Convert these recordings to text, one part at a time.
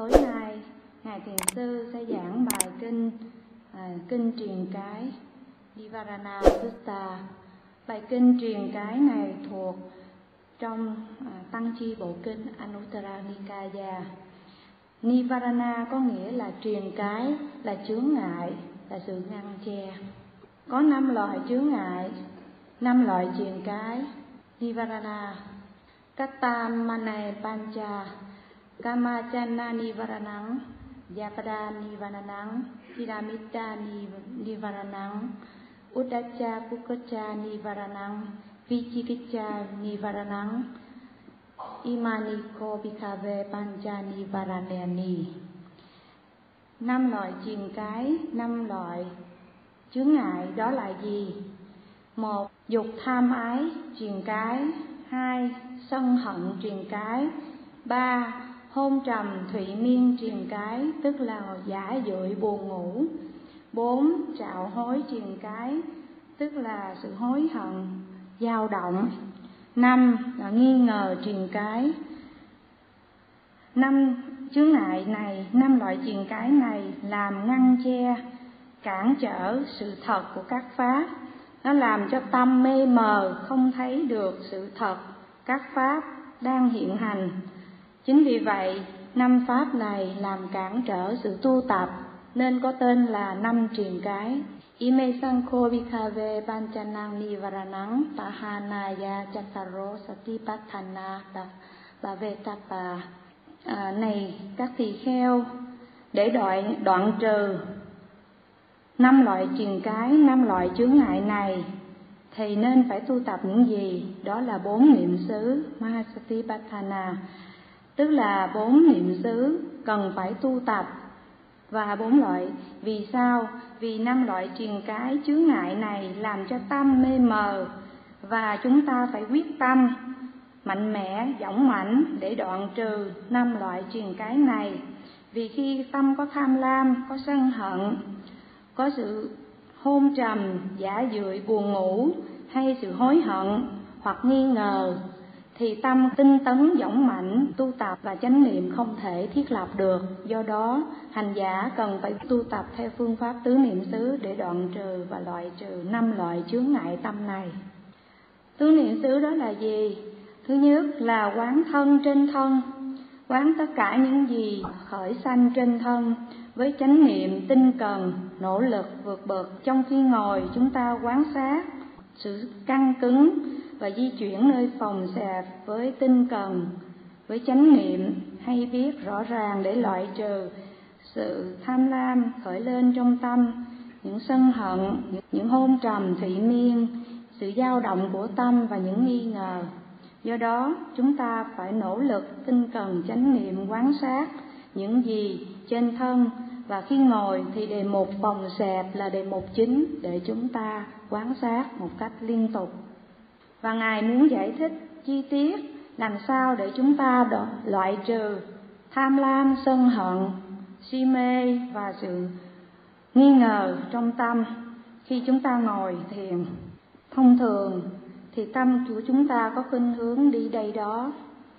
Tối nay, Ngài Thiền Sư sẽ giảng bài kinh truyền cái Nivarana Sutta. Bài kinh truyền cái này thuộc trong Tăng Chi Bộ Kinh Anuttara Nikaya. Nivarana có nghĩa là truyền cái, là chướng ngại, là sự ngăn che. Có 5 loại chướng ngại, 5 loại truyền cái Nivarana. Kattamane Pancha, Kamachana Nivaranang, Yapada Nivaranang, Piramitta Nivaranang, Uddacca Kukkacca Nivaranang, Vichikicha Nivaranang, Imani Ko Bhikkhave Pancha Nivaranani. 5 loại truyền cái, 5 loại chướng ngại đó là gì? 1. Dục tham ái truyền cái. 2. Sân hận truyền cái. 3. Hôn trầm thụy miên truyền cái, tức là giả dưỡi buồn ngủ. 4. Trạo hối truyền cái, tức là sự hối hận, dao động. 5. Là nghi ngờ truyền cái. 5 chướng ngại này, 5 loại truyền cái này làm ngăn che, cản trở sự thật của các pháp. Nó làm cho tâm mê mờ, không thấy được sự thật các pháp đang hiện hành. Chính vì vậy, 5 pháp này làm cản trở sự tu tập, nên có tên là 5 truyền cái. Ime Sankho Bhikkhave Panchanang Nivaranang Pahanaya Chattaro Satipatthana Bhavetapa. Này các tỳ kheo, để đoạn trừ 5 loại truyền cái, 5 loại chướng ngại này, thì nên phải tu tập những gì? Đó là 4 niệm xứ Mahasatipatthana, tức là 4 niệm xứ cần phải tu tập. Và 4 loại, vì sao? Vì 5 loại truyền cái chướng ngại này làm cho tâm mê mờ, và chúng ta phải quyết tâm mạnh mẽ, dũng mãnh để đoạn trừ 5 loại truyền cái này. Vì khi tâm có tham lam, có sân hận, có sự hôn trầm, giả dưỡi buồn ngủ, hay sự hối hận hoặc nghi ngờ, thì tâm tinh tấn dũng mãnh tu tập và chánh niệm không thể thiết lập được. Do đó, hành giả cần phải tu tập theo phương pháp tứ niệm xứ để đoạn trừ và loại trừ 5 loại chướng ngại tâm này. Tứ niệm xứ đó là gì? Thứ nhất là quán thân trên thân, quán tất cả những gì khởi sanh trên thân với chánh niệm tinh cần, nỗ lực vượt bậc. Trong khi ngồi, chúng ta quán sát sự căng cứng và di chuyển nơi phòng xẹp với tinh cần, với chánh niệm hay biết rõ ràng để loại trừ sự tham lam khởi lên trong tâm, những sân hận, những hôn trầm thụy miên, sự dao động của tâm và những nghi ngờ. Do đó, chúng ta phải nỗ lực tinh cần chánh niệm quán sát những gì trên thân, và khi ngồi thì đề mục phòng xẹp là đề mục chính để chúng ta quán sát một cách liên tục. Và Ngài muốn giải thích chi tiết làm sao để chúng ta loại trừ tham lam, sân hận, si mê và sự nghi ngờ trong tâm khi chúng ta ngồi thiền. Thông thường thì tâm của chúng ta có khuynh hướng đi đây đó.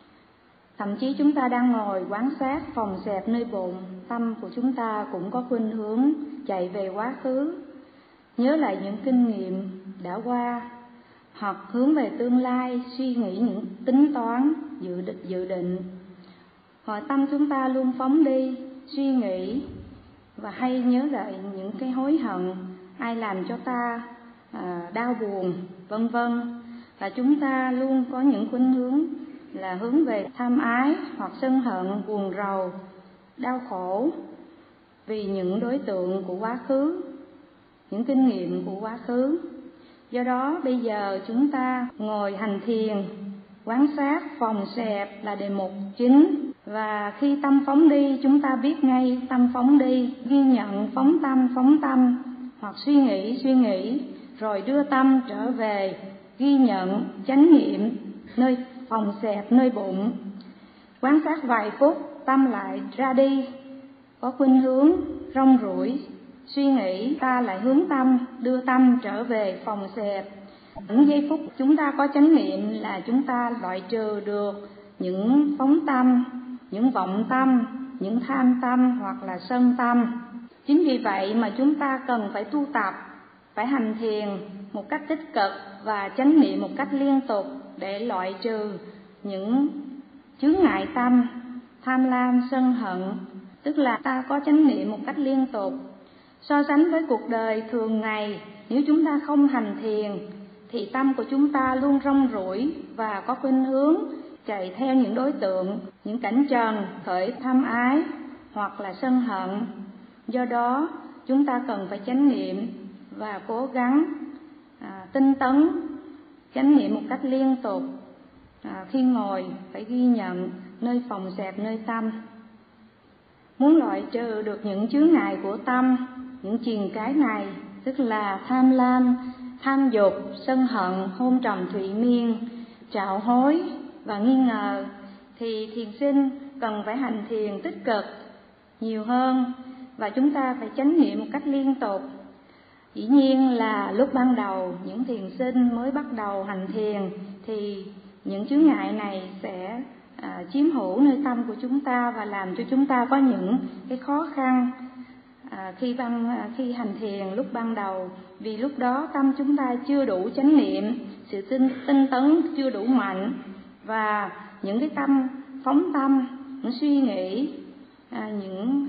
Thậm chí chúng ta đang ngồi quán sát phòng xẹp nơi bụng, tâm của chúng ta cũng có khuynh hướng chạy về quá khứ, nhớ lại những kinh nghiệm đã qua, hoặc hướng về tương lai, suy nghĩ những tính toán, dự định. Hoặc tâm chúng ta luôn phóng đi, suy nghĩ và hay nhớ lại những cái hối hận, ai làm cho ta đau buồn, vân vân. Và chúng ta luôn có những khuynh hướng là hướng về tham ái hoặc sân hận, buồn rầu, đau khổ vì những đối tượng của quá khứ, những kinh nghiệm của quá khứ. Do đó bây giờ chúng ta ngồi hành thiền, quán sát phòng xẹp là đề mục chính. Và khi tâm phóng đi, chúng ta biết ngay tâm phóng đi, ghi nhận phóng tâm, hoặc suy nghĩ, rồi đưa tâm trở về, ghi nhận chánh niệm nơi phòng xẹp, nơi bụng. Quán sát vài phút, tâm lại ra đi, có khuynh hướng rong ruổi, suy nghĩ, ta lại hướng tâm, đưa tâm trở về phòng xẹp. Những giây phút chúng ta có chánh niệm là chúng ta loại trừ được những phóng tâm, những vọng tâm, những tham tâm hoặc là sân tâm. Chính vì vậy mà chúng ta cần phải tu tập, phải hành thiền một cách tích cực và chánh niệm một cách liên tục để loại trừ những chướng ngại tâm, tham lam, sân hận. Tức là ta có chánh niệm một cách liên tục. So sánh với cuộc đời thường ngày, nếu chúng ta không hành thiền thì tâm của chúng ta luôn rong ruổi và có khuynh hướng chạy theo những đối tượng, những cảnh trần, khởi tham ái hoặc là sân hận. Do đó, chúng ta cần phải chánh niệm và cố gắng tinh tấn, chánh niệm một cách liên tục. Khi ngồi phải ghi nhận nơi phòng xẹp, nơi tâm. Muốn loại trừ được những chướng ngại của tâm, những triền cái này, tức là tham lam, tham dục, sân hận, hôn trầm thụy miên, trạo hối và nghi ngờ, thì thiền sinh cần phải hành thiền tích cực nhiều hơn và chúng ta phải chánh niệm một cách liên tục. Dĩ nhiên là lúc ban đầu những thiền sinh mới bắt đầu hành thiền thì những chướng ngại này sẽ chiếm hữu nơi tâm của chúng ta và làm cho chúng ta có những cái khó khăn khi hành thiền lúc ban đầu, vì lúc đó tâm chúng ta chưa đủ chánh niệm, sự tinh tấn chưa đủ mạnh, và những cái tâm phóng tâm, những suy nghĩ, những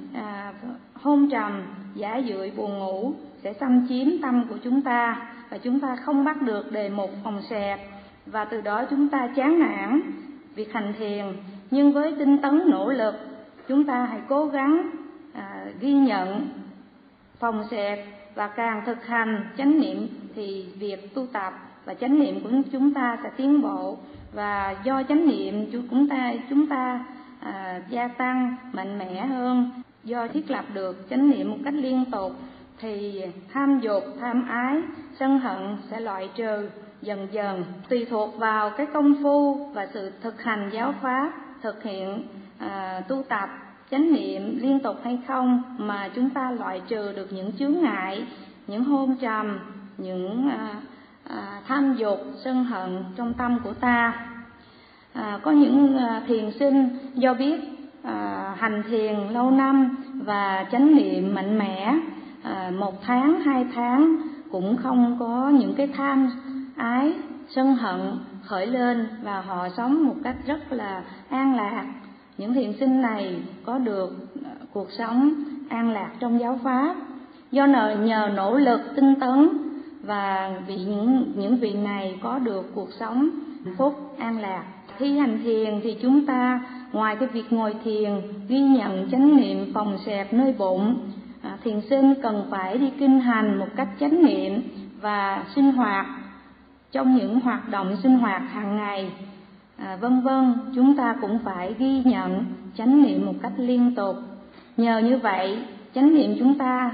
hôn trầm, giả dưỡi, buồn ngủ sẽ xâm chiếm tâm của chúng ta và chúng ta không bắt được đề mục phòng xẹp, và từ đó chúng ta chán nản việc hành thiền. Nhưng với tinh tấn nỗ lực, chúng ta hãy cố gắng ghi nhận phòng xẹp và càng thực hành chánh niệm thì việc tu tập và chánh niệm của chúng ta sẽ tiến bộ, và do chánh niệm chúng ta gia tăng mạnh mẽ hơn. Do thiết lập được chánh niệm một cách liên tục thì tham dục, tham ái, sân hận sẽ loại trừ dần dần, tùy thuộc vào cái công phu và sự thực hành giáo pháp, thực hiện tu tập chánh niệm liên tục hay không mà chúng ta loại trừ được những chướng ngại, những hôn trầm, những tham dục, sân hận trong tâm của ta. Có những thiền sinh do biết hành thiền lâu năm và chánh niệm mạnh mẽ, 1 tháng, 2 tháng cũng không có những cái tham ái, sân hận khởi lên và họ sống một cách rất là an lạc. Những thiền sinh này có được cuộc sống an lạc trong giáo pháp do nhờ nỗ lực tinh tấn, và những vị này có được cuộc sống hạnh phúc an lạc. Khi hành thiền thì chúng ta ngoài cái việc ngồi thiền ghi nhận chánh niệm phòng xẹp nơi bụng, thiền sinh cần phải đi kinh hành một cách chánh niệm và sinh hoạt trong những hoạt động sinh hoạt hàng ngày, vân vân. Chúng ta cũng phải ghi nhận chánh niệm một cách liên tục. Nhờ như vậy chánh niệm chúng ta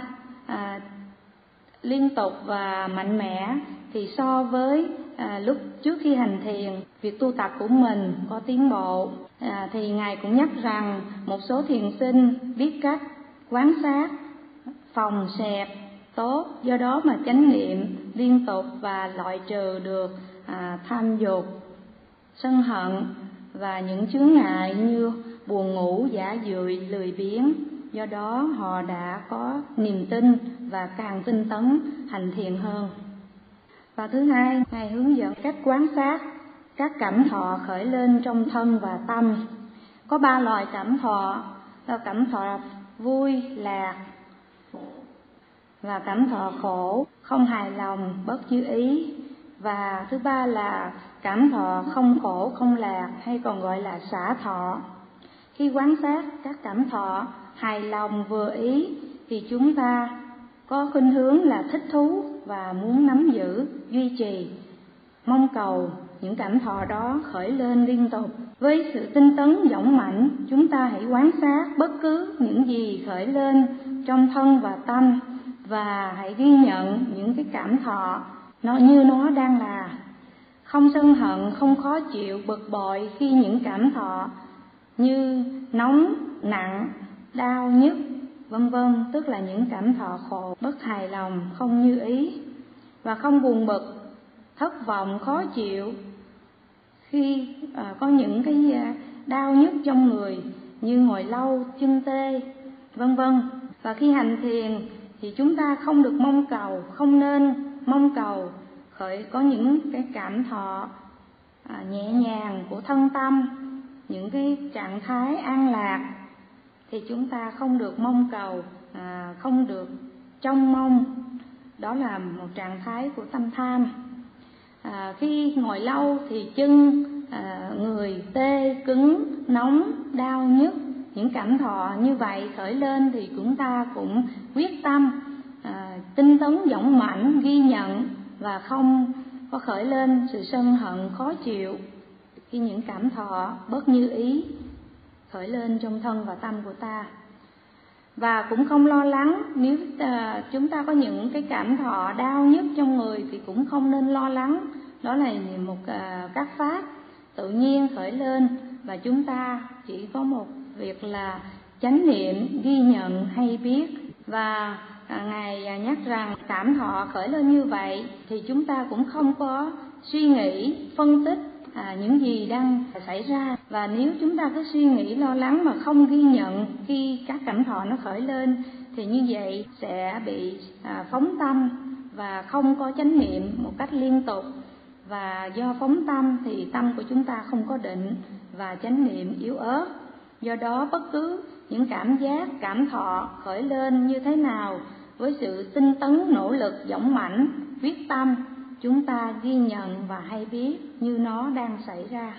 liên tục và mạnh mẽ, thì so với lúc trước khi hành thiền, việc tu tập của mình có tiến bộ. Thì Ngài cũng nhắc rằng một số thiền sinh biết cách quán sát phòng xẹp tốt, do đó mà chánh niệm liên tục và loại trừ được tham dục, sân hận và những chướng ngại như buồn ngủ, giả dưỡi, lười biếng. Do đó họ đã có niềm tin và càng tinh tấn hành thiền hơn. Và thứ hai, Ngài hướng dẫn cách quan sát các cảm thọ khởi lên trong thân và tâm. Có 3 loại cảm thọ là cảm thọ vui, lạc, và cảm thọ khổ, không hài lòng, bất như ý. Và thứ ba là cảm thọ không khổ, không lạc, hay còn gọi là xả thọ. Khi quan sát các cảm thọ hài lòng, vừa ý thì chúng ta có khuynh hướng là thích thú và muốn nắm giữ, duy trì, mong cầu những cảm thọ đó khởi lên liên tục. Với sự tinh tấn dũng mãnh, chúng ta hãy quan sát bất cứ những gì khởi lên trong thân và tâm, và hãy ghi nhận những cái cảm thọ như nó đang là. Không sân hận, không khó chịu, bực bội khi những cảm thọ như nóng, nặng, đau, nhức, vân vân, tức là những cảm thọ khổ, bất hài lòng, không như ý. Và không buồn bực, thất vọng, khó chịu khi có những cái đau nhức trong người, như ngồi lâu, chân tê, vân vân. Và khi hành thiền thì chúng ta không được mong cầu, không nên mong cầu có những cái cảm thọ nhẹ nhàng của thân tâm, những cái trạng thái an lạc, thì chúng ta không được mong cầu, không được trông mong. Đó là một trạng thái của tâm tham. Khi ngồi lâu thì chân, người tê, cứng, nóng, đau, nhức, những cảm thọ như vậy khởi lên thì chúng ta cũng quyết tâm, tinh tấn dũng mãnh ghi nhận và không có khởi lên sự sân hận khó chịu khi những cảm thọ bất như ý khởi lên trong thân và tâm của ta. Và cũng không lo lắng nếu chúng ta có những cái cảm thọ đau nhức trong người thì cũng không nên lo lắng. Đó là một các pháp tự nhiên khởi lên, và chúng ta chỉ có một việc là chánh niệm, ghi nhận hay biết. Và Ngài nhắc rằng cảm thọ khởi lên như vậy thì chúng ta cũng không có suy nghĩ, phân tích những gì đang xảy ra. Và nếu chúng ta cứ suy nghĩ lo lắng mà không ghi nhận khi các cảm thọ nó khởi lên thì như vậy sẽ bị phóng tâm và không có chánh niệm một cách liên tục. Và do phóng tâm thì tâm của chúng ta không có định và chánh niệm yếu ớt. Do đó bất cứ những cảm giác, cảm thọ khởi lên như thế nào, với sự tinh tấn, nỗ lực, dũng mãnh, quyết tâm, chúng ta ghi nhận và hay biết như nó đang xảy ra.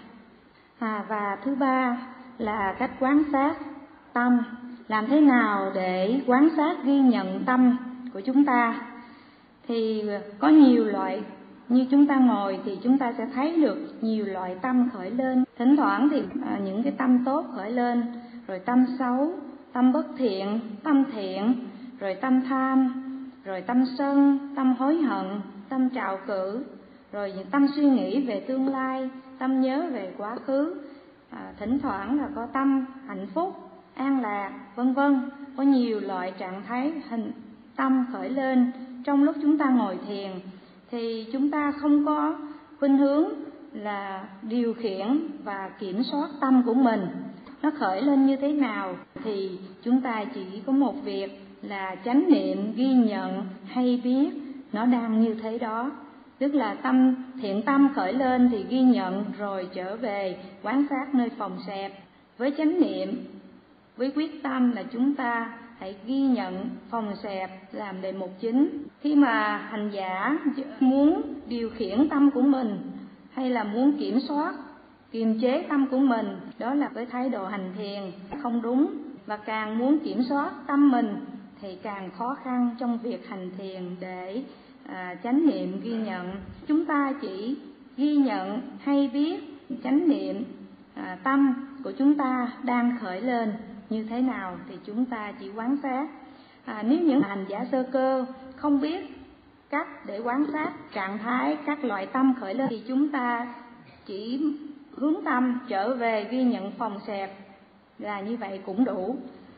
Và thứ ba là cách quan sát tâm. Làm thế nào để quan sát ghi nhận tâm của chúng ta? Thì có nhiều loại. Như chúng ta ngồi thì chúng ta sẽ thấy được nhiều loại tâm khởi lên. Thỉnh thoảng thì những cái tâm tốt khởi lên, rồi tâm xấu, tâm bất thiện, tâm thiện, rồi tâm tham, rồi tâm sân, tâm hối hận, tâm trạo cử, rồi những tâm suy nghĩ về tương lai, tâm nhớ về quá khứ. Thỉnh thoảng là có tâm hạnh phúc, an lạc, vân vân. Có nhiều loại trạng thái tâm khởi lên trong lúc chúng ta ngồi thiền. Thì chúng ta không có khuynh hướng là điều khiển và kiểm soát tâm của mình. Nó khởi lên như thế nào thì chúng ta chỉ có một việc là chánh niệm, ghi nhận hay biết nó đang như thế đó. Tức là tâm thiện tâm khởi lên thì ghi nhận, rồi trở về quán sát nơi phòng xẹp với chánh niệm, với quyết tâm là chúng ta hãy ghi nhận phòng xẹp làm đề mục chính. Khi mà hành giả muốn điều khiển tâm của mình hay là muốn kiểm soát, kiềm chế tâm của mình, đó là cái thái độ hành thiền không đúng. Và càng muốn kiểm soát tâm mình thì càng khó khăn trong việc hành thiền để chánh niệm ghi nhận. Chúng ta chỉ ghi nhận hay biết chánh niệm tâm của chúng ta đang khởi lên như thế nào thì chúng ta chỉ quan sát. Nếu những hành giả sơ cơ không biết cách để quan sát trạng thái các loại tâm khởi lên thì chúng ta chỉ hướng tâm trở về ghi nhận phòng xẹp là như vậy cũng đủ,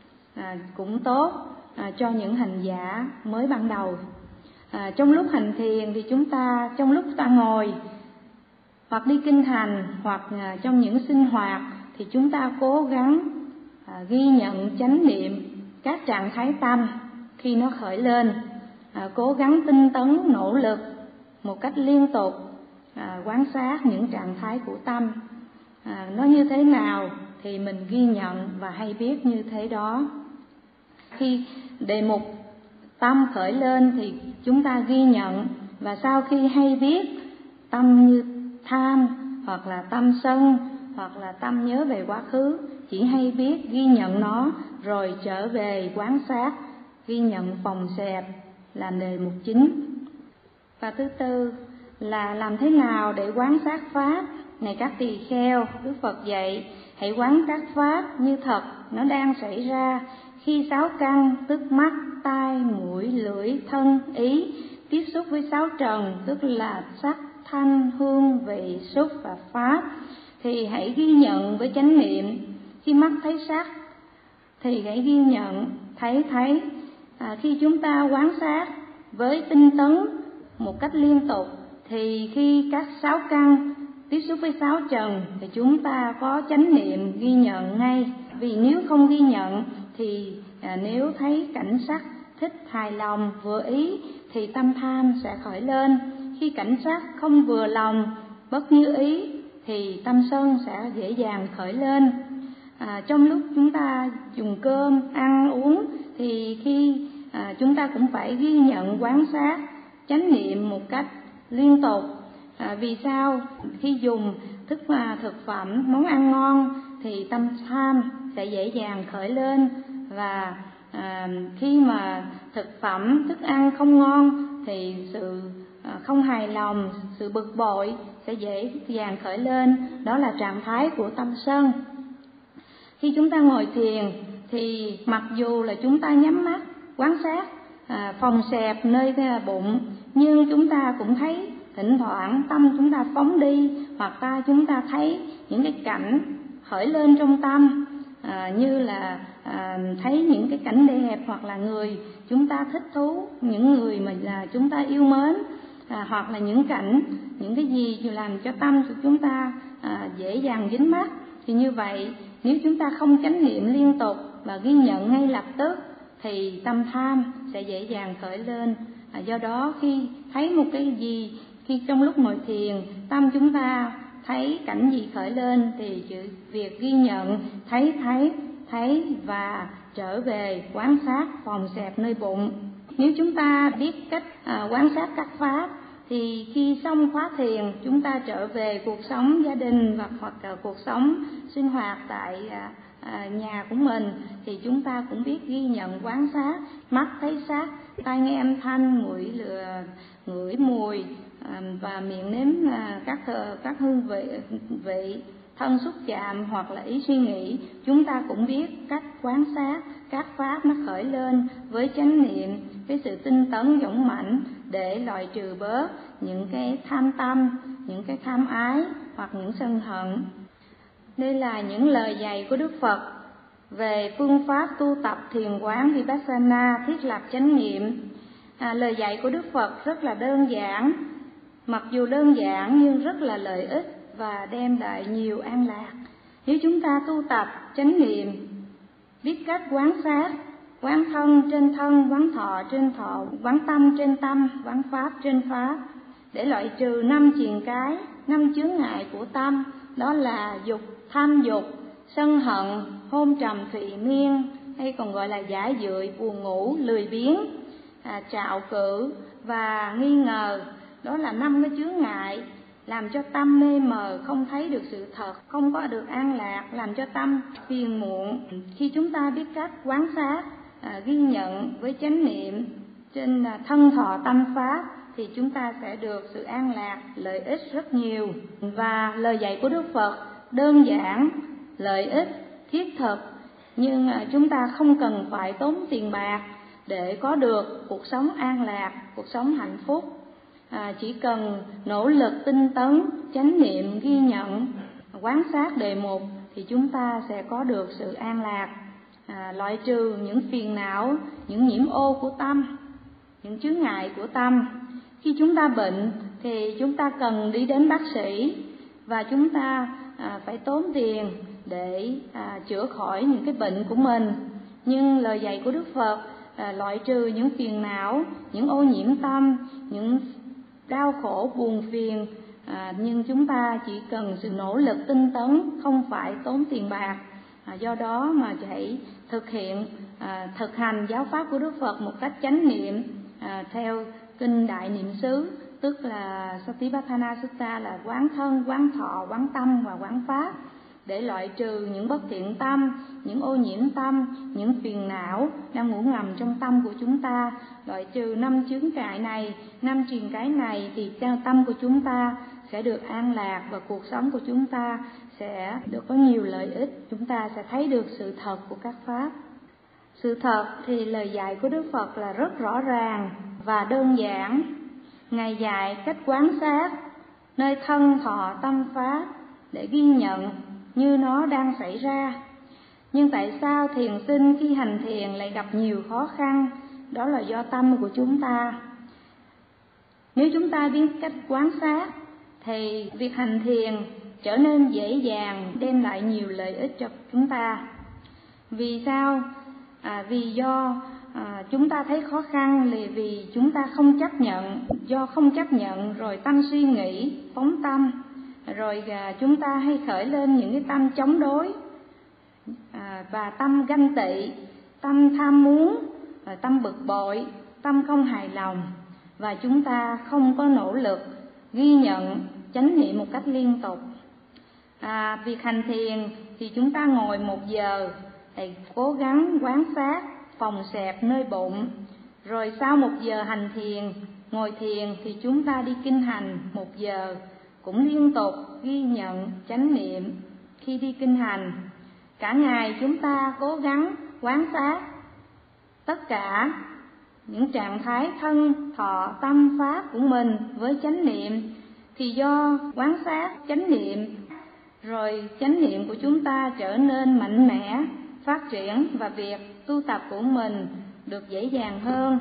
cũng tốt cho những hành giả mới ban đầu. Trong lúc hành thiền thì trong lúc ta ngồi hoặc đi kinh hành hoặc trong những sinh hoạt thì chúng ta cố gắng ghi nhận chánh niệm các trạng thái tâm khi nó khởi lên, cố gắng tinh tấn nỗ lực một cách liên tục quan sát những trạng thái của tâm, nó như thế nào thì mình ghi nhận và hay biết như thế đó. Khi đề mục tâm khởi lên thì chúng ta ghi nhận, và sau khi hay biết tâm như tham hoặc là tâm sân hoặc là tâm nhớ về quá khứ, chỉ hay biết ghi nhận nó rồi trở về quán sát ghi nhận phòng xẹp làm đề mục chính. Và thứ tư là làm thế nào để quán sát pháp. Này các tỳ kheo, Đức Phật dạy hãy quán sát pháp như thật nó đang xảy ra khi sáu căn tức mắt, tai, mũi, lưỡi, thân, ý tiếp xúc với sáu trần, tức là sắc, thanh, hương, vị, xúc và pháp, thì hãy ghi nhận với chánh niệm. Khi mắt thấy sắc thì hãy ghi nhận thấy. Khi chúng ta quán sát với tinh tấn một cách liên tục thì khi các sáu căn tiếp xúc với sáu trần thì chúng ta có chánh niệm ghi nhận ngay. Vì nếu không ghi nhận thì nếu thấy cảnh sắc thích, hài lòng, vừa ý thì tâm tham sẽ khởi lên. Khi cảnh sắc không vừa lòng, bất như ý thì tâm sân sẽ dễ dàng khởi lên. Trong lúc chúng ta dùng cơm, ăn uống thì khi chúng ta cũng phải ghi nhận, quan sát, chánh niệm một cách liên tục. Vì sao? Khi dùng thực phẩm, món ăn ngon thì tâm tham sẽ dễ dàng khởi lên, và khi mà thực phẩm, thức ăn không ngon thì sự không hài lòng, sự bực bội sẽ dễ dàng khởi lên. Đó là trạng thái của tâm sân. Khi chúng ta ngồi thiền thì mặc dù là chúng ta nhắm mắt quan sát phòng xẹp nơi bụng, nhưng chúng ta cũng thấy thỉnh thoảng tâm chúng ta phóng đi, hoặc chúng ta thấy những cái cảnh khởi lên trong tâm, như là thấy những cái cảnh đẹp, hoặc là người chúng ta thích thú, những người mà chúng ta yêu mến, hoặc là những cảnh, những cái gì làm cho tâm của chúng ta dễ dàng dính mắc. Thì như vậy, nếu chúng ta không chánh niệm liên tục và ghi nhận ngay lập tức thì tâm tham sẽ dễ dàng khởi lên. Do đó khi thấy một cái gì, khi trong lúc ngồi thiền tâm chúng ta thấy cảnh gì khởi lên thì việc ghi nhận, thấy và trở về quan sát phòng xẹp nơi bụng. Nếu chúng ta biết cách quan sát các pháp thì khi xong khóa thiền chúng ta trở về cuộc sống gia đình hoặc cuộc sống sinh hoạt tại nhà của mình thì chúng ta cũng biết ghi nhận, quan sát, mắt thấy sắc, tai nghe âm thanh, ngửi mùi, và miệng nếm các hương vị, thân xúc chạm hoặc là ý suy nghĩ. Chúng ta cũng biết cách quan sát các pháp nó khởi lên với chánh niệm, cái sự tinh tấn dũng mãnh để loại trừ bớt những cái tham tâm, những cái tham ái hoặc những sân hận. Đây là những lời dạy của Đức Phật về phương pháp tu tập thiền quán Vipassana, thiết lập chánh niệm. Lời dạy của Đức Phật rất là đơn giản, mặc dù đơn giản nhưng rất là lợi ích và đem lại nhiều an lạc. Nếu chúng ta tu tập chánh niệm, biết cách quán sát, quán thân trên thân, quán thọ trên thọ, quán tâm trên tâm, quán pháp trên pháp, để loại trừ 5 triền cái, 5 chướng ngại của tâm, đó là dục, tham dục, sân hận, hôn trầm thụy miên, hay còn gọi là giả dưỡi, buồn ngủ, lười biếng, trạo cử và nghi ngờ. Đó là 5 cái chướng ngại làm cho tâm mê mờ, không thấy được sự thật, không có được an lạc, làm cho tâm phiền muộn. Khi chúng ta biết cách quán sát, ghi nhận với chánh niệm trên thân thọ tâm pháp thì chúng ta sẽ được sự an lạc, lợi ích rất nhiều. Và lời dạy của Đức Phật đơn giản, lợi ích, thiết thực, nhưng chúng ta không cần phải tốn tiền bạc để có được cuộc sống an lạc, cuộc sống hạnh phúc. Chỉ cần nỗ lực tinh tấn, chánh niệm, ghi nhận, quan sát đề mục thì chúng ta sẽ có được sự an lạc, loại trừ những phiền não, những nhiễm ô của tâm, những chướng ngại của tâm. Khi chúng ta bệnh thì chúng ta cần đi đến bác sĩ và chúng ta phải tốn tiền để chữa khỏi những cái bệnh của mình. Nhưng lời dạy của Đức Phật loại trừ những phiền não, những ô nhiễm tâm, những đau khổ buồn phiền, nhưng chúng ta chỉ cần sự nỗ lực tinh tấn, không phải tốn tiền bạc. Do đó mà hãy thực hành giáo pháp của Đức Phật một cách chánh niệm theo kinh Đại Niệm xứ, tức là Satipatthana Sutta, là quán thân, quán thọ, quán tâm và quán pháp, để loại trừ những bất thiện tâm, những ô nhiễm tâm, những phiền não đang ngủ ngầm trong tâm của chúng ta. Loại trừ 5 chướng ngại này, 5 triền cái này thì tâm của chúng ta sẽ được an lạc và cuộc sống của chúng ta sẽ được có nhiều lợi ích. Chúng ta sẽ thấy được sự thật của các pháp. Sự thật thì lời dạy của Đức Phật là rất rõ ràng và đơn giản. Ngài dạy cách quán sát nơi thân thọ tâm pháp để ghi nhận như nó đang xảy ra. Nhưng tại sao thiền sinh khi hành thiền lại gặp nhiều khó khăn? Đó là do tâm của chúng ta. Nếu chúng ta biết cách quán sát thì việc hành thiền trở nên dễ dàng, đem lại nhiều lợi ích cho chúng ta. Vì sao? Vì do chúng ta thấy khó khăn là vì chúng ta không chấp nhận, do không chấp nhận rồi tâm suy nghĩ, phóng tâm, rồi chúng ta hay khởi lên những cái tâm chống đối, và tâm ganh tị, tâm tham muốn, tâm bực bội, tâm không hài lòng, và chúng ta không có nỗ lực ghi nhận, chánh niệm một cách liên tục. Việc hành thiền thì chúng ta ngồi 1 giờ thì cố gắng quán sát phòng xẹp nơi bụng, rồi sau 1 giờ hành thiền, ngồi thiền thì chúng ta đi kinh hành 1 giờ, cũng liên tục ghi nhận chánh niệm khi đi kinh hành. Cả ngày chúng ta cố gắng quán sát tất cả những trạng thái thân, thọ, tâm, pháp của mình với chánh niệm, thì do quán sát chánh niệm rồi chánh niệm của chúng ta trở nên mạnh mẽ, phát triển, và việc tu tập của mình được dễ dàng hơn.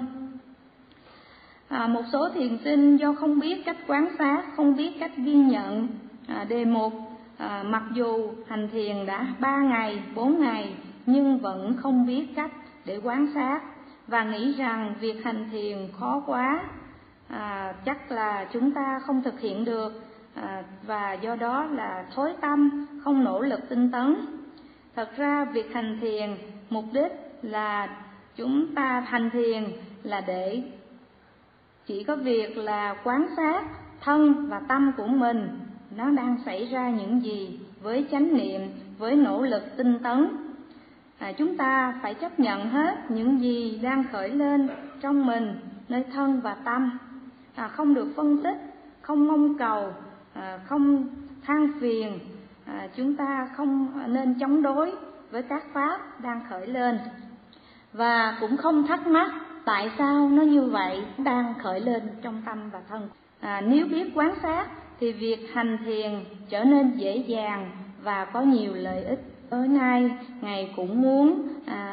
Một số thiền sinh do không biết cách quán sát, không biết cách ghi nhận đề mục, mặc dù hành thiền đã 3 ngày, 4 ngày nhưng vẫn không biết cách để quán sát, và nghĩ rằng việc hành thiền khó quá, chắc là chúng ta không thực hiện được, và do đó là thối tâm, không nỗ lực tinh tấn. Thật ra việc hành thiền mục đích là chúng ta hành thiền là để chỉ có việc là quán sát thân và tâm của mình nó đang xảy ra những gì với chánh niệm, với nỗ lực tinh tấn. Chúng ta phải chấp nhận hết những gì đang khởi lên trong mình nơi thân và tâm, không được phân tích, không mong cầu, không than phiền, chúng ta không nên chống đối với các pháp đang khởi lên, và cũng không thắc mắc tại sao nó như vậy đang khởi lên trong tâm và thân. Nếu biết quán sát thì việc hành thiền trở nên dễ dàng và có nhiều lợi ích. Tối nay Ngài cũng muốn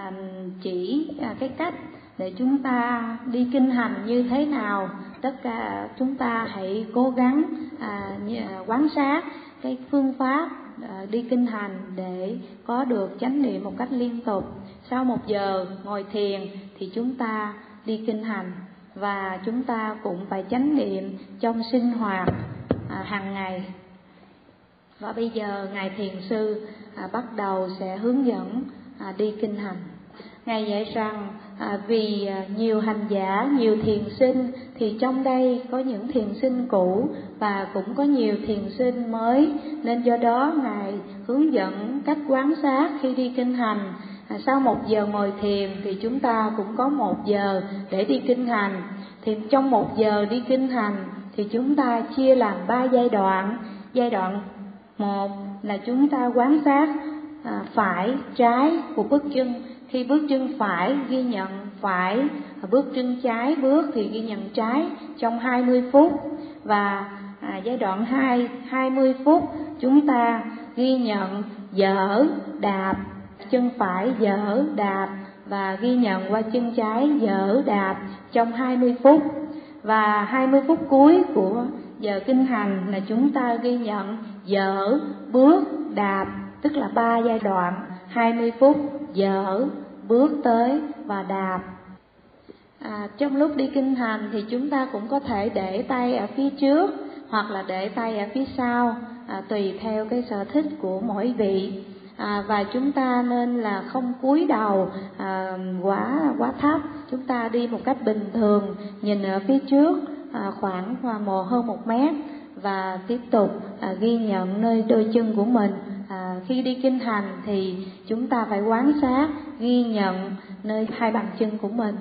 chỉ cái cách để chúng ta đi kinh hành như thế nào. Tất cả chúng ta hãy cố gắng quán sát cái phương pháp đi kinh hành để có được chánh niệm một cách liên tục. Sau 1 giờ ngồi thiền thì chúng ta đi kinh hành, và chúng ta cũng phải chánh niệm trong sinh hoạt hàng ngày. Và bây giờ Ngài Thiền Sư bắt đầu sẽ hướng dẫn đi kinh hành. Ngài dạy rằng vì nhiều hành giả, nhiều thiền sinh, thì trong đây có những thiền sinh cũ và cũng có nhiều thiền sinh mới, nên do đó Ngài hướng dẫn cách quán sát khi đi kinh hành. Sau 1 giờ ngồi thiền thì chúng ta cũng có 1 giờ để đi kinh hành. Thì trong 1 giờ đi kinh hành thì chúng ta chia làm 3 giai đoạn. Giai đoạn 1 là chúng ta quán sát phải, trái của bước chân. Khi bước chân phải ghi nhận phải, bước chân trái bước thì ghi nhận trái trong 20 phút. Và giai đoạn 2, 20 phút chúng ta ghi nhận dở, đạp, chân phải dở, đạp, và ghi nhận qua chân trái dở, đạp trong 20 phút. Và 20 phút cuối của giờ kinh hành là chúng ta ghi nhận dở, bước, đạp, tức là 3 giai đoạn, 20 phút dở, bước tới và đạp. Trong lúc đi kinh hành thì chúng ta cũng có thể để tay ở phía trước hoặc là để tay ở phía sau, tùy theo cái sở thích của mỗi vị. Và chúng ta nên là không cúi đầu quá thấp, chúng ta đi một cách bình thường, nhìn ở phía trước khoảng hơn 1 mét, và tiếp tục ghi nhận nơi đôi chân của mình. Khi đi kinh hành thì chúng ta phải quán sát, ghi nhận nơi 2 bàn chân của mình.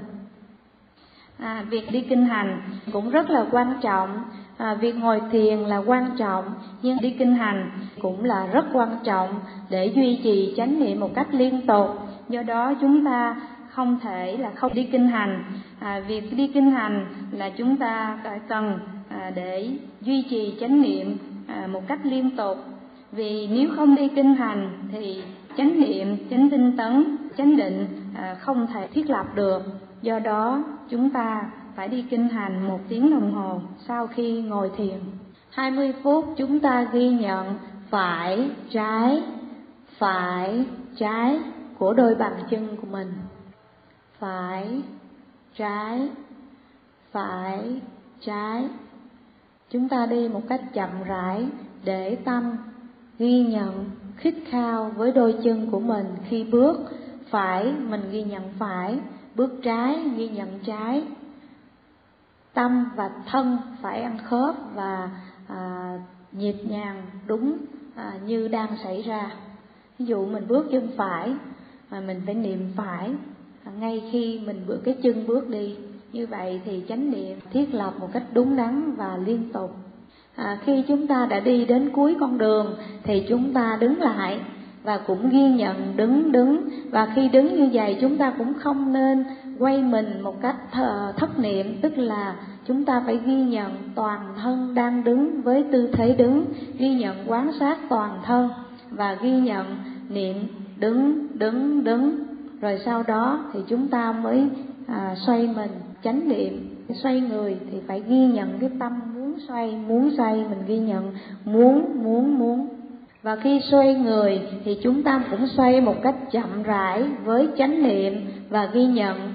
Việc đi kinh hành cũng rất là quan trọng. Việc ngồi thiền là quan trọng, nhưng đi kinh hành cũng là rất quan trọng để duy trì chánh niệm một cách liên tục. Do đó chúng ta không thể là không đi kinh hành. Việc đi kinh hành là chúng ta cần để duy trì chánh niệm một cách liên tục. Vì nếu không đi kinh hành thì chánh niệm, chánh tinh tấn, chánh định không thể thiết lập được. Do đó chúng ta phải đi kinh hành 1 tiếng đồng hồ sau khi ngồi thiền. 20 phút chúng ta ghi nhận phải, trái của đôi bàn chân của mình. Phải, trái, phải, trái. Chúng ta đi một cách chậm rãi để tâm ghi nhận, khít khao với đôi chân của mình khi bước. Phải, mình ghi nhận phải, bước trái, ghi nhận trái. Tâm và thân phải ăn khớp và nhịp nhàng đúng như đang xảy ra. Ví dụ mình bước chân phải mà mình phải niệm phải ngay khi mình bước cái chân bước đi. Như vậy thì chánh niệm thiết lập một cách đúng đắn và liên tục. Khi chúng ta đã đi đến cuối con đường thì chúng ta đứng lại và cũng ghi nhận đứng. Và khi đứng như vậy chúng ta cũng không nên quay mình một cách thất niệm, tức là chúng ta phải ghi nhận toàn thân đang đứng với tư thế đứng, ghi nhận quan sát toàn thân và ghi nhận niệm đứng. Rồi sau đó thì chúng ta mới xoay mình, chánh niệm. Xoay người thì phải ghi nhận cái tâm muốn xoay mình ghi nhận muốn. Và khi xoay người thì chúng ta cũng xoay một cách chậm rãi với chánh niệm và ghi nhận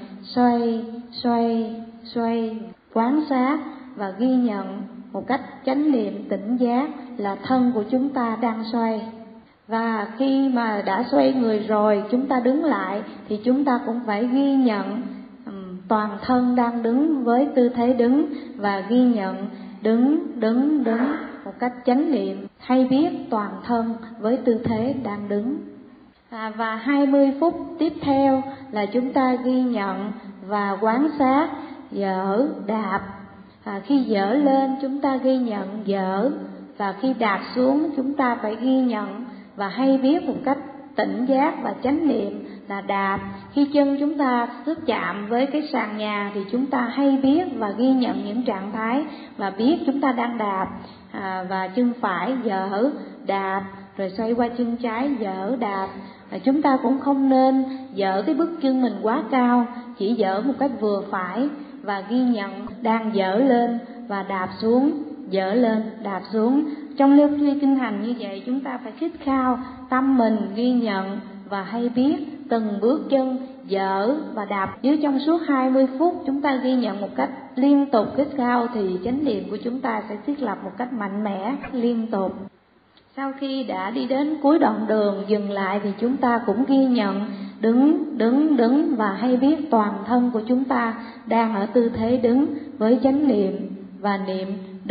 xoay, quán sát và ghi nhận một cách chánh niệm tỉnh giác là thân của chúng ta đang xoay. Và khi mà đã xoay người rồi chúng ta đứng lại thì chúng ta cũng phải ghi nhận toàn thân đang đứng với tư thế đứng và ghi nhận đứng một cách chánh niệm hay biết toàn thân với tư thế đang đứng. Và 20 phút tiếp theo là chúng ta ghi nhận và quán sát dở đạp. Khi dở lên chúng ta ghi nhận dở, và khi đạp xuống chúng ta phải ghi nhận và hay biết một cách tỉnh giác và chánh niệm là đạp. Khi chân chúng ta xúc chạm với cái sàn nhà thì chúng ta hay biết và ghi nhận những trạng thái và biết chúng ta đang đạp. Và chân phải dở đạp, rồi xoay qua chân trái dở đạp. Chúng ta cũng không nên dở cái bước chân mình quá cao, chỉ dở một cách vừa phải và ghi nhận đang dở lên và đạp xuống, dở lên đạp xuống. Trong lúc đi kinh hành như vậy chúng ta phải khít khao tâm mình ghi nhận và hay biết từng bước chân dở và đạp. Nếu trong suốt 20 phút chúng ta ghi nhận một cách liên tục khít khao thì chánh niệm của chúng ta sẽ thiết lập một cách mạnh mẽ liên tục. Sau khi đã đi đến cuối đoạn đường dừng lại thì chúng ta cũng ghi nhận đứng và hay biết toàn thân của chúng ta đang ở tư thế đứng với chánh niệm và niệm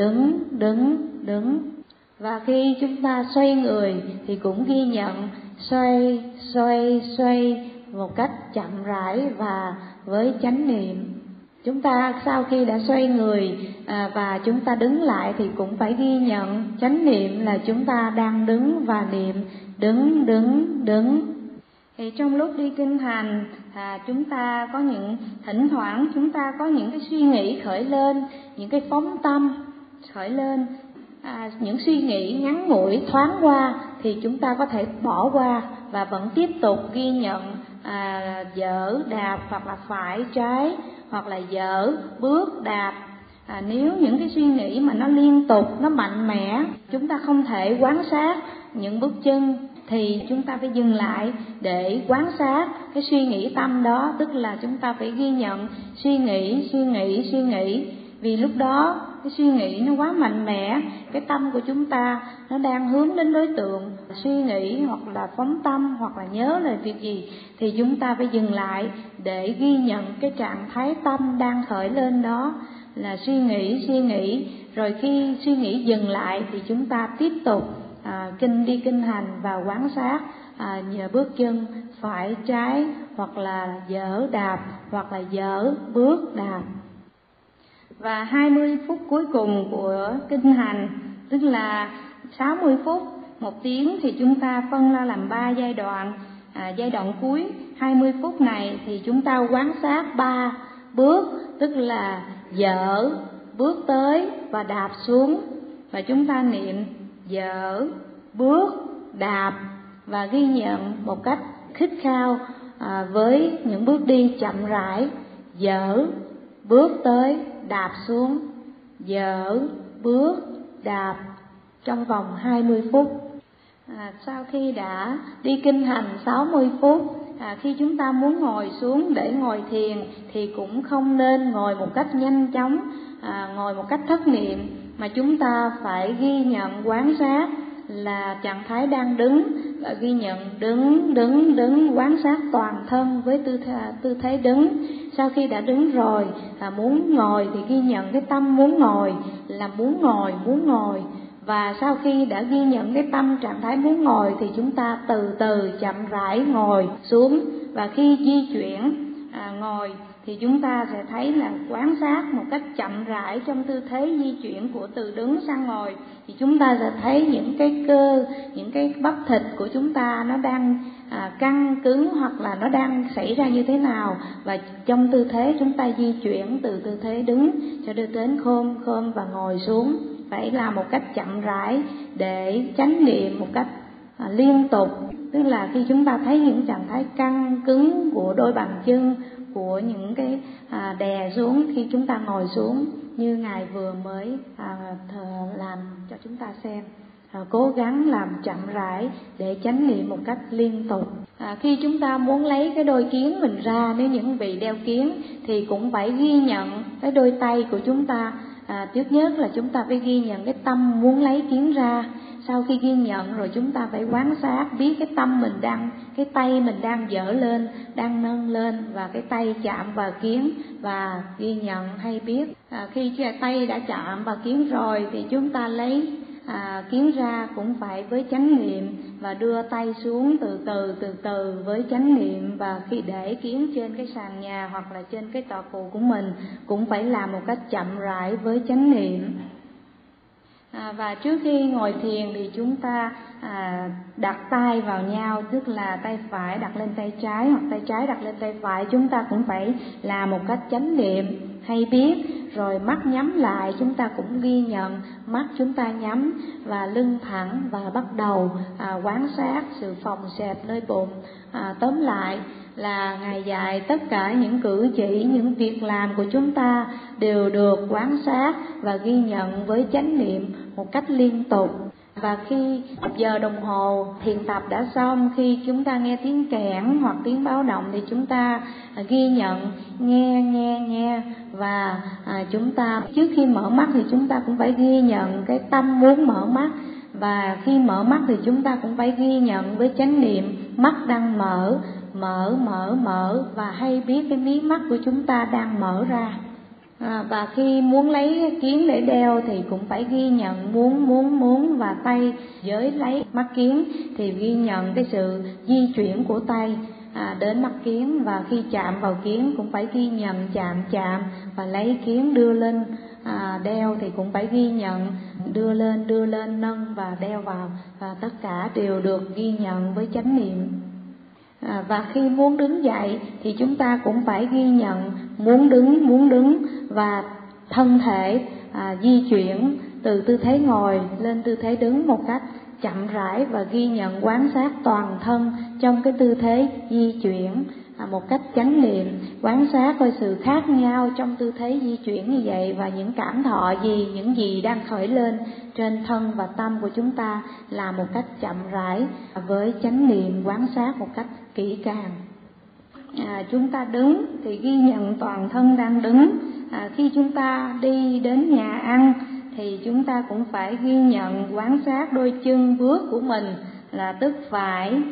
đứng. Và khi chúng ta xoay người thì cũng ghi nhận xoay một cách chậm rãi và với chánh niệm. Chúng ta sau khi đã xoay người và chúng ta đứng lại thì cũng phải ghi nhận chánh niệm là chúng ta đang đứng và niệm đứng. Thì trong lúc đi kinh hành chúng ta có thỉnh thoảng chúng ta có những cái suy nghĩ khởi lên, những cái phóng tâm khởi lên, những suy nghĩ ngắn ngủi thoáng qua thì chúng ta có thể bỏ qua và vẫn tiếp tục ghi nhận dở đạp hoặc là phải trái hoặc là dở bước đạp. Nếu những cái suy nghĩ mà nó liên tục, nó mạnh mẽ, chúng ta không thể quán sát những bước chân thì chúng ta phải dừng lại để quán sát cái suy nghĩ tâm đó, tức là chúng ta phải ghi nhận suy nghĩ. Vì lúc đó cái suy nghĩ nó quá mạnh mẽ, cái tâm của chúng ta nó đang hướng đến đối tượng, suy nghĩ hoặc là phóng tâm hoặc là nhớ lời việc gì thì chúng ta phải dừng lại để ghi nhận cái trạng thái tâm đang khởi lên đó là suy nghĩ. Rồi khi suy nghĩ dừng lại thì chúng ta tiếp tục đi kinh hành và quán sát nhờ bước chân phải trái hoặc là dở đạp hoặc là dở bước đạp. Và 20 phút cuối cùng của kinh hành, tức là 60 phút, 1 tiếng thì chúng ta phân ra làm 3 giai đoạn. Giai đoạn cuối 20 phút này thì chúng ta quán sát 3 bước, tức là dở, bước tới và đạp xuống. Và chúng ta niệm dở, bước, đạp và ghi nhận một cách khít khao với những bước đi chậm rãi, dở, bước tới, đạp xuống, dở, bước, đạp trong vòng 20 phút. Sau khi đã đi kinh hành 60 phút Khi chúng ta muốn ngồi xuống để ngồi thiền thì cũng không nên ngồi một cách nhanh chóng, ngồi một cách thất niệm, mà chúng ta phải ghi nhận quán sát là trạng thái đang đứng, và ghi nhận đứng, quan sát toàn thân với tư thế đứng. Sau khi đã đứng rồi, muốn ngồi thì ghi nhận cái tâm muốn ngồi là muốn ngồi. Và sau khi đã ghi nhận cái tâm trạng thái muốn ngồi thì chúng ta từ từ chậm rãi ngồi xuống. Và khi di chuyển ngồi thì chúng ta sẽ thấy là quan sát một cách chậm rãi trong tư thế di chuyển của từ đứng sang ngồi, thì chúng ta sẽ thấy những cái cơ, những cái bắp thịt của chúng ta nó đang căng cứng hoặc là nó đang xảy ra như thế nào. Và trong tư thế chúng ta di chuyển từ tư thế đứng cho đến khom và ngồi xuống, phải làm một cách chậm rãi để chánh niệm một cách liên tục. Tức là khi chúng ta thấy những trạng thái căng cứng của đôi bàn chân, của những cái đè xuống khi chúng ta ngồi xuống, như Ngài vừa mới làm cho chúng ta xem. Cố gắng làm chậm rãi để chánh niệm một cách liên tục. Khi chúng ta muốn lấy cái đôi kiến mình ra, nếu những vị đeo kiến thì cũng phải ghi nhận cái đôi tay của chúng ta. Trước nhất là chúng ta phải ghi nhận cái tâm muốn lấy kiến ra. Sau khi ghi nhận rồi chúng ta phải quan sát, biết cái tâm mình đang, cái tay mình đang dở lên, đang nâng lên, và cái tay chạm vào kiến và ghi nhận hay biết. Khi tay đã chạm vào kiến rồi thì chúng ta lấy kiến ra cũng phải với chánh niệm, và đưa tay xuống từ từ với chánh niệm. Và khi để kiến trên cái sàn nhà hoặc là trên cái tọa cụ của mình cũng phải làm một cách chậm rãi với chánh niệm. Và trước khi ngồi thiền thì chúng ta đặt tay vào nhau, tức là tay phải đặt lên tay trái hoặc tay trái đặt lên tay phải. Chúng ta cũng phải làm một cách chánh niệm hay biết. Rồi mắt nhắm lại, chúng ta cũng ghi nhận mắt chúng ta nhắm và lưng thẳng, và bắt đầu quan sát sự phồng xẹp nơi bụng. Tóm lại là Ngài dạy tất cả những cử chỉ, những việc làm của chúng ta đều được quan sát và ghi nhận với chánh niệm một cách liên tục. Và khi 1 giờ đồng hồ thiền tập đã xong, khi chúng ta nghe tiếng kẽn hoặc tiếng báo động thì chúng ta ghi nhận, nghe. Và chúng ta trước khi mở mắt thì chúng ta cũng phải ghi nhận cái tâm muốn mở mắt. Và khi mở mắt thì chúng ta cũng phải ghi nhận với chánh niệm mắt đang mở, và hay biết cái mí mắt của chúng ta đang mở ra. Và khi muốn lấy kiến để đeo thì cũng phải ghi nhận muốn, và tay giới lấy mắt kiến thì ghi nhận cái sự di chuyển của tay đến mắt kiến. Và khi chạm vào kiến cũng phải ghi nhận chạm, và lấy kiến đưa lên đeo thì cũng phải ghi nhận đưa lên nâng và đeo vào, và tất cả đều được ghi nhận với chánh niệm. Và khi muốn đứng dậy thì chúng ta cũng phải ghi nhận muốn đứng, và thân thể di chuyển từ tư thế ngồi lên tư thế đứng một cách chậm rãi, và ghi nhận quan sát toàn thân trong cái tư thế di chuyển một cách chánh niệm, quan sát coi sự khác nhau trong tư thế di chuyển như vậy, và những cảm thọ gì, những gì đang khởi lên trên thân và tâm của chúng ta làm một cách chậm rãi với chánh niệm, quan sát một cách kỹ càng. Chúng ta đứng thì ghi nhận toàn thân đang đứng. Khi chúng ta đi đến nhà ăn thì chúng ta cũng phải ghi nhận, quan sát đôi chân bước của mình, là tức phải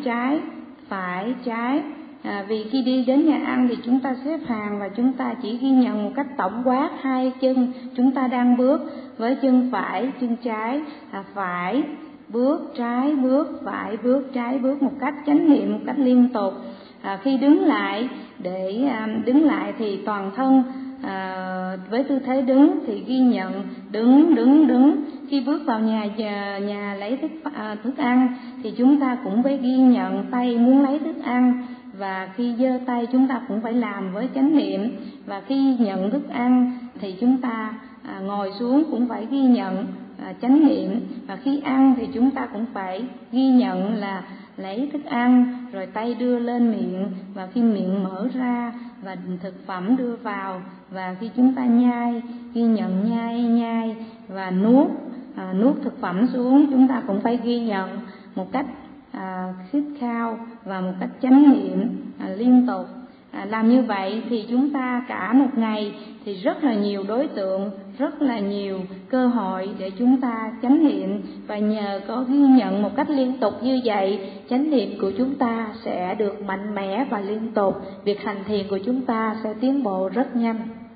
trái. Vì khi đi đến nhà ăn thì chúng ta xếp hàng và chúng ta chỉ ghi nhận một cách tổng quát hai chân chúng ta đang bước, với chân phải, chân trái, phải bước, trái bước, phải bước, trái bước, một cách chánh niệm, một cách liên tục. Khi đứng lại, để đứng lại thì toàn thân với tư thế đứng thì ghi nhận đứng. Khi bước vào nhà lấy thức ăn thì chúng ta cũng phải ghi nhận tay muốn lấy thức ăn, và khi giơ tay chúng ta cũng phải làm với chánh niệm. Và khi nhận thức ăn thì chúng ta ngồi xuống cũng phải ghi nhận chánh niệm. Và khi ăn thì chúng ta cũng phải ghi nhận là lấy thức ăn, rồi tay đưa lên miệng, và khi miệng mở ra và thực phẩm đưa vào. Và khi chúng ta nhai, ghi nhận nhai và nuốt thực phẩm xuống, chúng ta cũng phải ghi nhận một cách khít khao và một cách chánh niệm. liên tục. Làm như vậy thì chúng ta cả một ngày thì rất là nhiều đối tượng, rất là nhiều cơ hội để chúng ta chánh niệm, và nhờ có ghi nhận một cách liên tục như vậy, chánh niệm của chúng ta sẽ được mạnh mẽ và liên tục, việc hành thiền của chúng ta sẽ tiến bộ rất nhanh.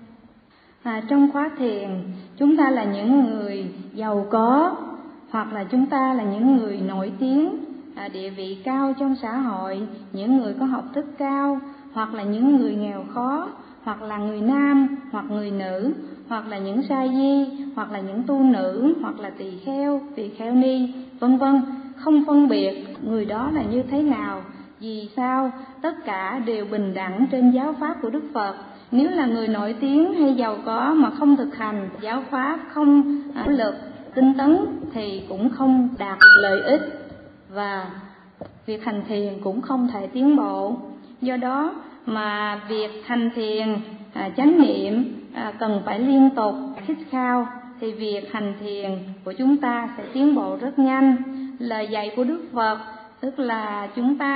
Trong khóa thiền, chúng ta là những người giàu có, hoặc là chúng ta là những người nổi tiếng, địa vị cao trong xã hội, những người có học thức cao, hoặc là những người nghèo khó, hoặc là người nam hoặc người nữ, hoặc là những sa di, hoặc là những tu nữ, hoặc là tỳ kheo ni, vân vân, không phân biệt người đó là như thế nào. Vì sao? Tất cả đều bình đẳng trên giáo pháp của Đức Phật. Nếu là người nổi tiếng hay giàu có mà không thực hành giáo pháp, không nỗ lực tinh tấn thì cũng không đạt lợi ích, và việc hành thiền cũng không thể tiến bộ. Do đó mà việc hành thiền, chánh niệm cần phải liên tục khít khao, thì việc hành thiền của chúng ta sẽ tiến bộ rất nhanh. Lời dạy của Đức Phật tức là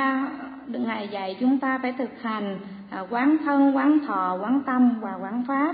Ngài dạy chúng ta phải thực hành quán thân, quán thọ, quán tâm và quán pháp,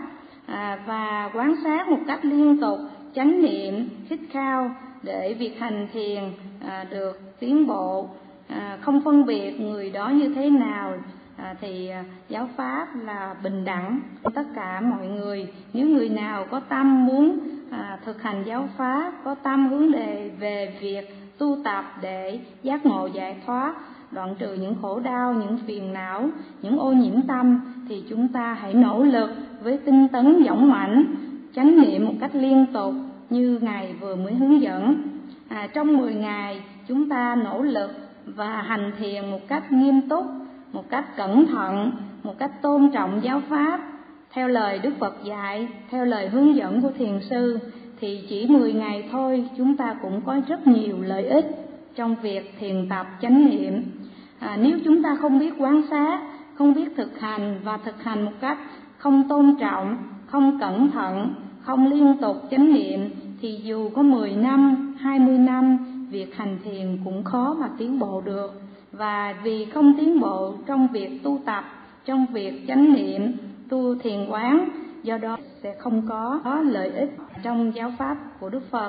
và quán sát một cách liên tục, chánh niệm, khít khao để việc hành thiền được tiến bộ, không phân biệt người đó như thế nào. Thì giáo pháp là bình đẳng tất cả mọi người. Nếu người nào có tâm muốn thực hành giáo pháp, có tâm hướng về việc tu tập để giác ngộ giải thoát, đoạn trừ những khổ đau, những phiền não, những ô nhiễm tâm, thì chúng ta hãy nỗ lực với tinh tấn dũng mãnh, chánh niệm một cách liên tục như Ngài vừa mới hướng dẫn. Trong 10 ngày chúng ta nỗ lực và hành thiền một cách nghiêm túc, một cách cẩn thận, một cách tôn trọng giáo pháp, theo lời Đức Phật dạy, theo lời hướng dẫn của thiền sư, thì chỉ 10 ngày thôi chúng ta cũng có rất nhiều lợi ích trong việc thiền tập chánh niệm. Nếu chúng ta không biết quan sát, không biết thực hành và thực hành một cách không tôn trọng, không cẩn thận, không liên tục chánh niệm, thì dù có 10 năm, 20 năm, việc hành thiền cũng khó mà tiến bộ được. Và vì không tiến bộ trong việc tu tập, trong việc chánh niệm, tu thiền quán, do đó sẽ không có lợi ích trong giáo pháp của Đức Phật.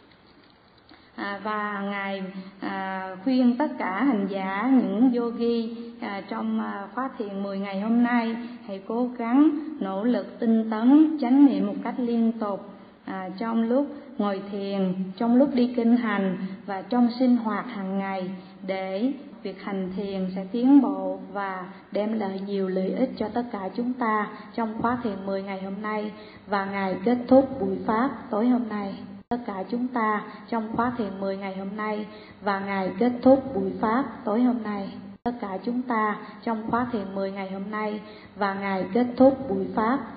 Và Ngài khuyên tất cả hành giả, những yogi trong khóa thiền 10 ngày hôm nay hãy cố gắng nỗ lực tinh tấn chánh niệm một cách liên tục, trong lúc ngồi thiền, trong lúc đi kinh hành và trong sinh hoạt hàng ngày, để việc hành thiền sẽ tiến bộ và đem lại nhiều lợi ích cho tất cả chúng ta trong khóa thiền 10 ngày hôm nay và ngày kết thúc buổi pháp tối hôm nay. Tất cả chúng ta trong khóa thiền 10 ngày hôm nay và ngày kết thúc buổi pháp tối hôm nay. Tất cả chúng ta trong khóa thiền 10 ngày hôm nay và ngày kết thúc buổi pháp